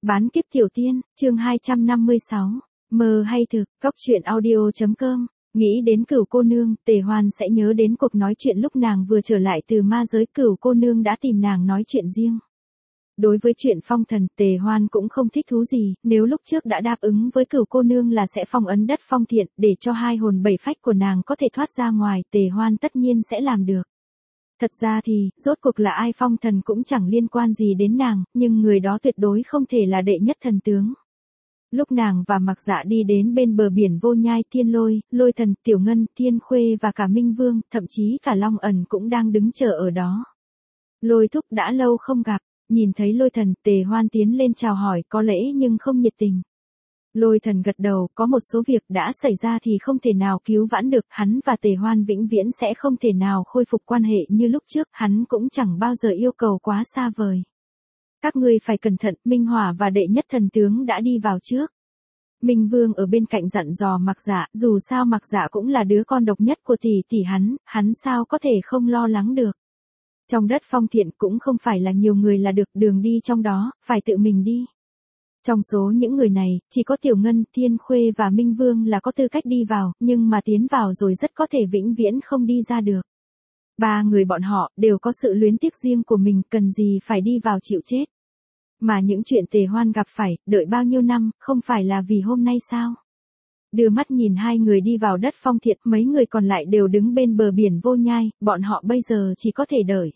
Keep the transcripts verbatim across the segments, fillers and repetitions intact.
Bán kiếp tiểu tiên, chương hai trăm năm mươi sáu. Mơ hay thực, cóc truyện audio.com. Nghĩ đến Cửu cô nương, Tề Hoan sẽ nhớ đến cuộc nói chuyện lúc nàng vừa trở lại từ ma giới. Cửu cô nương đã tìm nàng nói chuyện riêng. Đối với chuyện phong thần, Tề Hoan cũng không thích thú gì, nếu lúc trước đã đáp ứng với Cửu cô nương là sẽ phong ấn đất phong thiện, để cho hai hồn bảy phách của nàng có thể thoát ra ngoài, Tề Hoan tất nhiên sẽ làm được. Thật ra thì, rốt cuộc là ai phong thần cũng chẳng liên quan gì đến nàng, nhưng người đó tuyệt đối không thể là đệ nhất thần tướng. Lúc nàng và Mặc Dạ đi đến bên bờ biển vô nhai, Thiên Lôi, Lôi Thần, Tiểu Ngân, Thiên Khuê và cả Minh Vương, thậm chí cả Long Ẩn cũng đang đứng chờ ở đó. Lôi thúc đã lâu không gặp, nhìn thấy Lôi Thần, Tề Hoan tiến lên chào hỏi có lễ nhưng không nhiệt tình. Lôi Thần gật đầu, có một số việc đã xảy ra thì không thể nào cứu vãn được, hắn và Tề Hoan vĩnh viễn sẽ không thể nào khôi phục quan hệ như lúc trước, hắn cũng chẳng bao giờ yêu cầu quá xa vời. Các ngươi phải cẩn thận, Minh Hỏa và đệ nhất thần tướng đã đi vào trước. Minh Vương ở bên cạnh dặn dò Mặc Dạ, dù sao Mặc Dạ cũng là đứa con độc nhất của tỷ tỷ hắn, hắn sao có thể không lo lắng được. Trong đất phong thiện cũng không phải là nhiều người là được, đường đi trong đó, phải tự mình đi. Trong số những người này, chỉ có Tiểu Ngân, Thiên Khuê và Minh Vương là có tư cách đi vào, nhưng mà tiến vào rồi rất có thể vĩnh viễn không đi ra được. Ba người bọn họ đều có sự luyến tiếc riêng của mình, cần gì phải đi vào chịu chết. Mà những chuyện Tề Hoan gặp phải, đợi bao nhiêu năm, không phải là vì hôm nay sao? Đưa mắt nhìn hai người đi vào đất phong thiện, mấy người còn lại đều đứng bên bờ biển vô nhai, bọn họ bây giờ chỉ có thể đợi.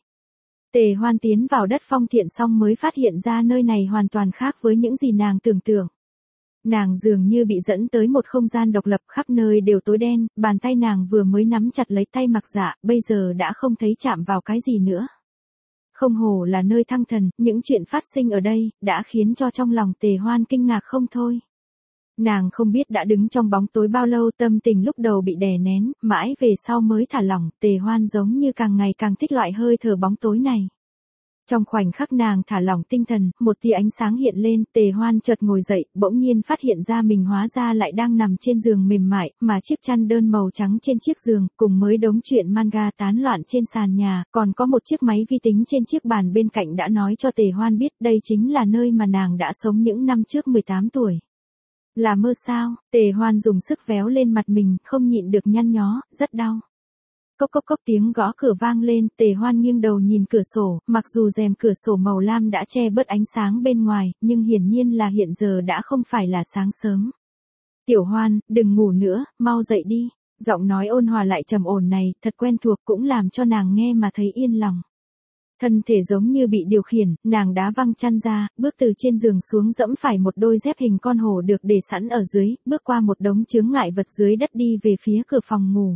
Tề Hoan tiến vào đất phong thiện xong mới phát hiện ra nơi này hoàn toàn khác với những gì nàng tưởng tượng. Nàng dường như bị dẫn tới một không gian độc lập, khắp nơi đều tối đen, bàn tay nàng vừa mới nắm chặt lấy tay Mặc Dạ, bây giờ đã không thấy chạm vào cái gì nữa. Không hổ là nơi thăng thần, những chuyện phát sinh ở đây, đã khiến cho trong lòng Tề Hoan kinh ngạc không thôi. Nàng không biết đã đứng trong bóng tối bao lâu, tâm tình lúc đầu bị đè nén, mãi về sau mới thả lỏng, Tề Hoan giống như càng ngày càng thích loại hơi thở bóng tối này. Trong khoảnh khắc nàng thả lỏng tinh thần, một tia ánh sáng hiện lên, Tề Hoan chợt ngồi dậy, bỗng nhiên phát hiện ra mình hóa ra lại đang nằm trên giường mềm mại, mà chiếc chăn đơn màu trắng trên chiếc giường, cùng mới đống truyện manga tán loạn trên sàn nhà, còn có một chiếc máy vi tính trên chiếc bàn bên cạnh đã nói cho Tề Hoan biết đây chính là nơi mà nàng đã sống những năm trước mười tám tuổi. Là mơ sao? Tề Hoan dùng sức véo lên mặt mình, không nhịn được nhăn nhó, rất đau. Cốc cốc cốc tiếng gõ cửa vang lên, Tề Hoan nghiêng đầu nhìn cửa sổ, mặc dù rèm cửa sổ màu lam đã che bớt ánh sáng bên ngoài, nhưng hiển nhiên là hiện giờ đã không phải là sáng sớm. Tiểu Hoan, đừng ngủ nữa, mau dậy đi. Giọng nói ôn hòa lại trầm ổn này, thật quen thuộc cũng làm cho nàng nghe mà thấy yên lòng. Thân thể giống như bị điều khiển, nàng đá văng chăn ra, bước từ trên giường xuống dẫm phải một đôi dép hình con hổ được để sẵn ở dưới, bước qua một đống chướng ngại vật dưới đất đi về phía cửa phòng ngủ.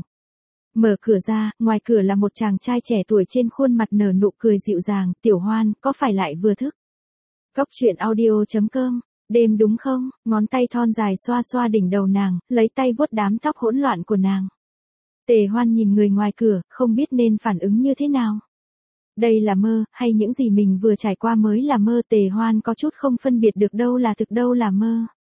Mở cửa ra, ngoài cửa là một chàng trai trẻ tuổi trên khuôn mặt nở nụ cười dịu dàng, Tiểu Hoan, có phải lại vừa thức? Cóc truyện audio.com, đêm đúng không? Ngón tay thon dài xoa xoa đỉnh đầu nàng, lấy tay vuốt đám tóc hỗn loạn của nàng. Tề Hoan nhìn người ngoài cửa, không biết nên phản ứng như thế nào. Đây là mơ, hay những gì mình vừa trải qua mới là mơ? Tề Hoan có chút không phân biệt được đâu là thực đâu là mơ.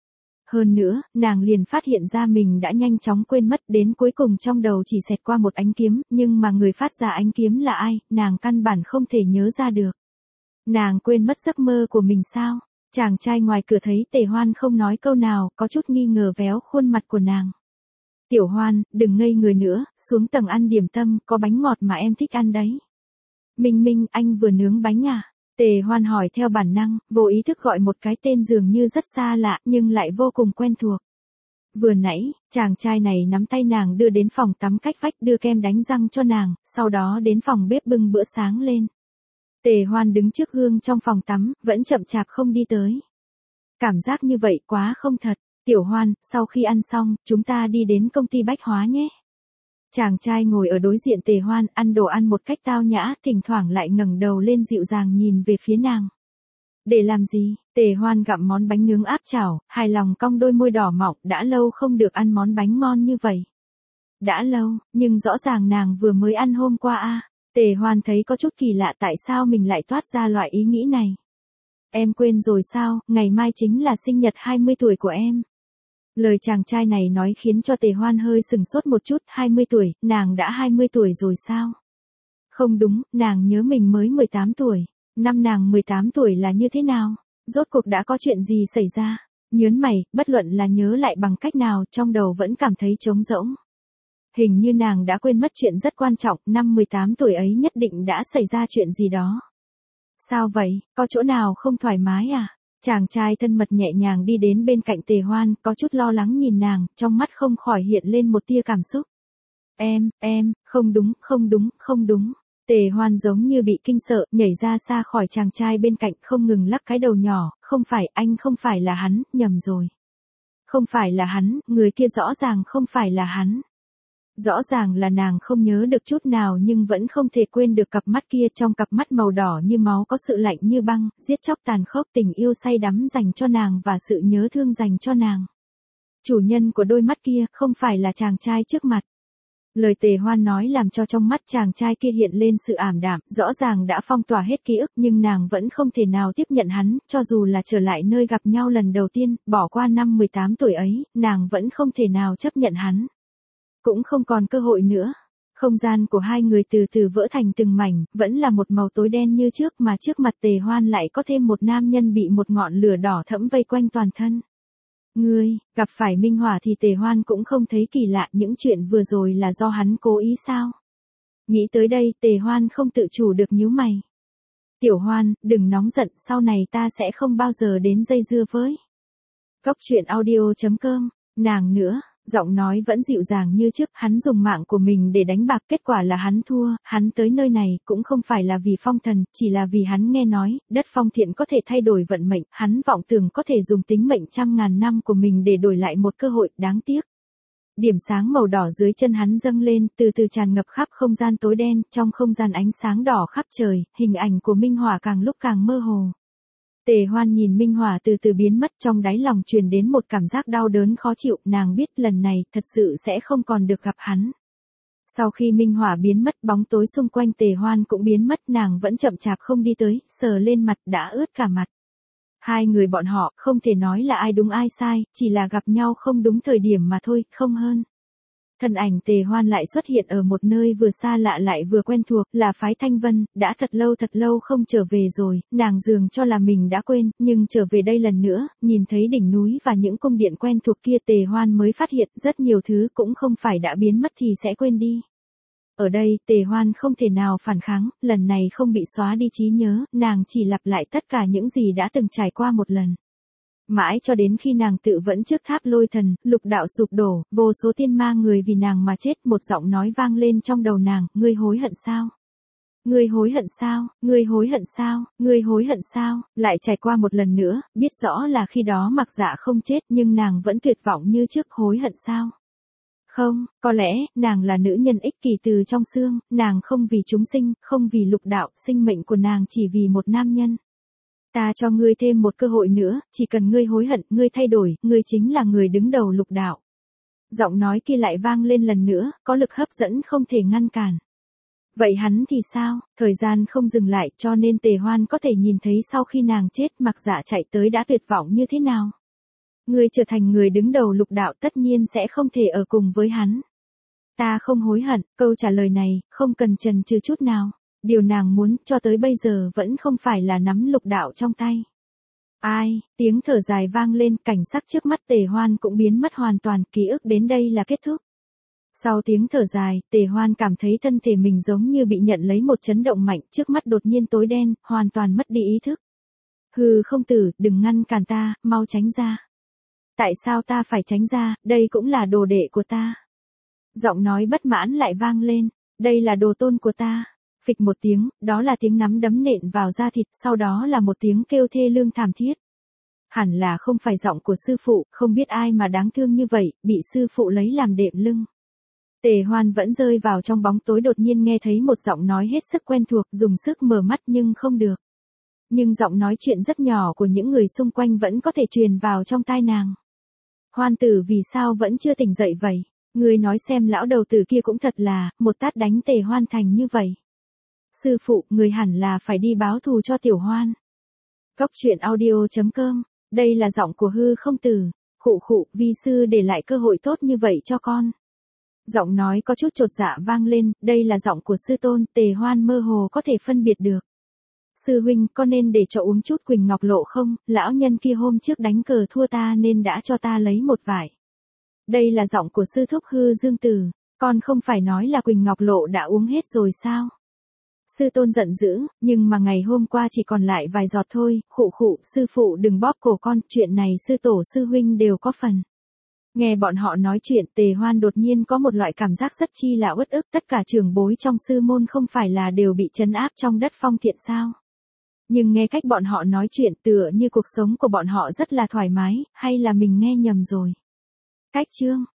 Hơn nữa, nàng liền phát hiện ra mình đã nhanh chóng quên mất, đến cuối cùng trong đầu chỉ xẹt qua một ánh kiếm, nhưng mà người phát ra ánh kiếm là ai, nàng căn bản không thể nhớ ra được. Nàng quên mất giấc mơ của mình sao? Chàng trai ngoài cửa thấy Tề Hoan không nói câu nào, có chút nghi ngờ véo khuôn mặt của nàng. Tiểu Hoan, đừng ngây người nữa, xuống tầng ăn điểm tâm, có bánh ngọt mà em thích ăn đấy. Minh Minh, anh vừa nướng bánh à? Tề Hoan hỏi theo bản năng, vô ý thức gọi một cái tên dường như rất xa lạ, nhưng lại vô cùng quen thuộc. Vừa nãy, chàng trai này nắm tay nàng đưa đến phòng tắm cách vách, đưa kem đánh răng cho nàng, sau đó đến phòng bếp bưng bữa sáng lên. Tề Hoan đứng trước gương trong phòng tắm, vẫn chậm chạp không đi tới. Cảm giác như vậy quá không thật. Tiểu Hoan, sau khi ăn xong, chúng ta đi đến công ty bách hóa nhé. Chàng trai ngồi ở đối diện Tề Hoan, ăn đồ ăn một cách tao nhã, thỉnh thoảng lại ngẩng đầu lên dịu dàng nhìn về phía nàng. Để làm gì? Tề Hoan gặm món bánh nướng áp chảo, hài lòng cong đôi môi đỏ mọng, đã lâu không được ăn món bánh ngon như vậy. Đã lâu, nhưng rõ ràng nàng vừa mới ăn hôm qua a. À. Tề Hoan thấy có chút kỳ lạ, tại sao mình lại toát ra loại ý nghĩ này. Em quên rồi sao, ngày mai chính là sinh nhật hai mươi tuổi của em. Lời chàng trai này nói khiến cho Tề Hoan hơi sừng sốt một chút, hai mươi tuổi, nàng đã hai mươi tuổi rồi sao? Không đúng, nàng nhớ mình mới mười tám tuổi, năm nàng mười tám tuổi là như thế nào? Rốt cuộc đã có chuyện gì xảy ra? Nhớn mày, bất luận là nhớ lại bằng cách nào, trong đầu vẫn cảm thấy trống rỗng. Hình như nàng đã quên mất chuyện rất quan trọng, năm mười tám tuổi ấy nhất định đã xảy ra chuyện gì đó. Sao vậy, có chỗ nào không thoải mái à? Chàng trai thân mật nhẹ nhàng đi đến bên cạnh Tề Hoan, có chút lo lắng nhìn nàng, trong mắt không khỏi hiện lên một tia cảm xúc. Em, em, không đúng, không đúng, không đúng. Tề Hoan giống như bị kinh sợ, nhảy ra xa khỏi chàng trai bên cạnh, không ngừng lắc cái đầu nhỏ, không phải, anh không phải là hắn, nhầm rồi. Không phải là hắn, người kia rõ ràng không phải là hắn. Rõ ràng là nàng không nhớ được chút nào nhưng vẫn không thể quên được cặp mắt kia, trong cặp mắt màu đỏ như máu có sự lạnh như băng, giết chóc tàn khốc, tình yêu say đắm dành cho nàng và sự nhớ thương dành cho nàng. Chủ nhân của đôi mắt kia không phải là chàng trai trước mặt. Lời Tề Hoan nói làm cho trong mắt chàng trai kia hiện lên sự ảm đạm, rõ ràng đã phong tỏa hết ký ức nhưng nàng vẫn không thể nào tiếp nhận hắn, cho dù là trở lại nơi gặp nhau lần đầu tiên, bỏ qua năm mười tám tuổi ấy, nàng vẫn không thể nào chấp nhận hắn. Cũng không còn cơ hội nữa. Không gian của hai người từ từ vỡ thành từng mảnh, vẫn là một màu tối đen như trước mà trước mặt Tề Hoan lại có thêm một nam nhân bị một ngọn lửa đỏ thẫm vây quanh toàn thân. Ngươi, gặp phải Minh Hỏa thì Tề Hoan cũng không thấy kỳ lạ, những chuyện vừa rồi là do hắn cố ý sao? Nghĩ tới đây, Tề Hoan không tự chủ được nhíu mày. Tiểu Hoan, đừng nóng giận, sau này ta sẽ không bao giờ đến dây dưa với. Cốc truyện audio chấm com, nàng nữa. Giọng nói vẫn dịu dàng như trước, hắn dùng mạng của mình để đánh bạc, kết quả là hắn thua, hắn tới nơi này cũng không phải là vì phong thần, chỉ là vì hắn nghe nói, đất phong thiện có thể thay đổi vận mệnh, hắn vọng tưởng có thể dùng tính mệnh trăm ngàn năm của mình để đổi lại một cơ hội, đáng tiếc. Điểm sáng màu đỏ dưới chân hắn dâng lên, từ từ tràn ngập khắp không gian tối đen, trong không gian ánh sáng đỏ khắp trời, hình ảnh của Minh Hỏa càng lúc càng mơ hồ. Tề Hoan nhìn Minh Hỏa từ từ biến mất, trong đáy lòng truyền đến một cảm giác đau đớn khó chịu, nàng biết lần này thật sự sẽ không còn được gặp hắn. Sau khi Minh Hỏa biến mất, bóng tối xung quanh Tề Hoan cũng biến mất, nàng vẫn chậm chạp không đi tới, sờ lên mặt đã ướt cả mặt. Hai người bọn họ không thể nói là ai đúng ai sai, chỉ là gặp nhau không đúng thời điểm mà thôi, không hơn. Thân ảnh Tề Hoan lại xuất hiện ở một nơi vừa xa lạ lại vừa quen thuộc, là phái Thanh Vân, đã thật lâu thật lâu không trở về rồi, nàng dường cho là mình đã quên, nhưng trở về đây lần nữa, nhìn thấy đỉnh núi và những cung điện quen thuộc kia, Tề Hoan mới phát hiện rất nhiều thứ cũng không phải đã biến mất thì sẽ quên đi. Ở đây, Tề Hoan không thể nào phản kháng, lần này không bị xóa đi trí nhớ, nàng chỉ lặp lại tất cả những gì đã từng trải qua một lần. Mãi cho đến khi nàng tự vẫn trước tháp lôi thần, lục đạo sụp đổ, vô số tiên ma người vì nàng mà chết, một giọng nói vang lên trong đầu nàng, ngươi hối hận sao? Ngươi hối hận sao? Ngươi hối hận sao? Ngươi hối hận sao? Lại trải qua một lần nữa, biết rõ là khi đó Mặc Dạ không chết nhưng nàng vẫn tuyệt vọng như trước, hối hận sao? Không, có lẽ, nàng là nữ nhân ích kỷ từ trong xương, nàng không vì chúng sinh, không vì lục đạo, sinh mệnh của nàng chỉ vì một nam nhân. Ta cho ngươi thêm một cơ hội nữa, chỉ cần ngươi hối hận, ngươi thay đổi, ngươi chính là người đứng đầu lục đạo. Giọng nói kia lại vang lên lần nữa, có lực hấp dẫn không thể ngăn cản. Vậy hắn thì sao? Thời gian không dừng lại, cho nên Tề Hoan có thể nhìn thấy sau khi nàng chết, Mặc Dạ chạy tới đã tuyệt vọng như thế nào. Ngươi trở thành người đứng đầu lục đạo tất nhiên sẽ không thể ở cùng với hắn. Ta không hối hận, câu trả lời này, không cần chần chừ chút nào. Điều nàng muốn cho tới bây giờ vẫn không phải là nắm lục đạo trong tay. Ai, tiếng thở dài vang lên, cảnh sắc trước mắt Tề Hoan cũng biến mất hoàn toàn, ký ức đến đây là kết thúc. Sau tiếng thở dài, Tề Hoan cảm thấy thân thể mình giống như bị nhận lấy một chấn động mạnh, trước mắt đột nhiên tối đen, hoàn toàn mất đi ý thức. Hừ không tử, đừng ngăn cản ta, mau tránh ra. Tại sao ta phải tránh ra, đây cũng là đồ đệ của ta. Giọng nói bất mãn lại vang lên, đây là đồ tôn của ta. Phịch một tiếng, đó là tiếng nắm đấm nện vào da thịt, sau đó là một tiếng kêu thê lương thảm thiết. Hẳn là không phải giọng của sư phụ, không biết ai mà đáng thương như vậy, bị sư phụ lấy làm đệm lưng. Tề Hoan vẫn rơi vào trong bóng tối, đột nhiên nghe thấy một giọng nói hết sức quen thuộc, dùng sức mở mắt nhưng không được. Nhưng giọng nói chuyện rất nhỏ của những người xung quanh vẫn có thể truyền vào trong tai nàng. Hoan tử vì sao vẫn chưa tỉnh dậy vậy? Ngươi nói xem lão đầu tử kia cũng thật là, một tát đánh Tề Hoan thành như vậy. Sư phụ, người hẳn là phải đi báo thù cho Tiểu Hoan. Cốc truyện audio chấm com, đây là giọng của hư không tử. Khụ khụ, vi sư để lại cơ hội tốt như vậy cho con. Giọng nói có chút chột dạ vang lên, đây là giọng của sư tôn, Tề Hoan mơ hồ có thể phân biệt được. Sư huynh có nên để cho uống chút Quỳnh Ngọc Lộ không, lão nhân kia hôm trước đánh cờ thua ta nên đã cho ta lấy một vải. Đây là giọng của sư thúc Hư Dương Tử, con không phải nói là Quỳnh Ngọc Lộ đã uống hết rồi sao? Sư tôn giận dữ, nhưng mà ngày hôm qua chỉ còn lại vài giọt thôi, khụ khụ, sư phụ đừng bóp cổ con, chuyện này sư tổ sư huynh đều có phần. Nghe bọn họ nói chuyện, Tề Hoan đột nhiên có một loại cảm giác rất chi là uất ức, tất cả trưởng bối trong sư môn không phải là đều bị trấn áp trong đất phong thiện sao? Nhưng nghe cách bọn họ nói chuyện tựa như cuộc sống của bọn họ rất là thoải mái, hay là mình nghe nhầm rồi? Cách chương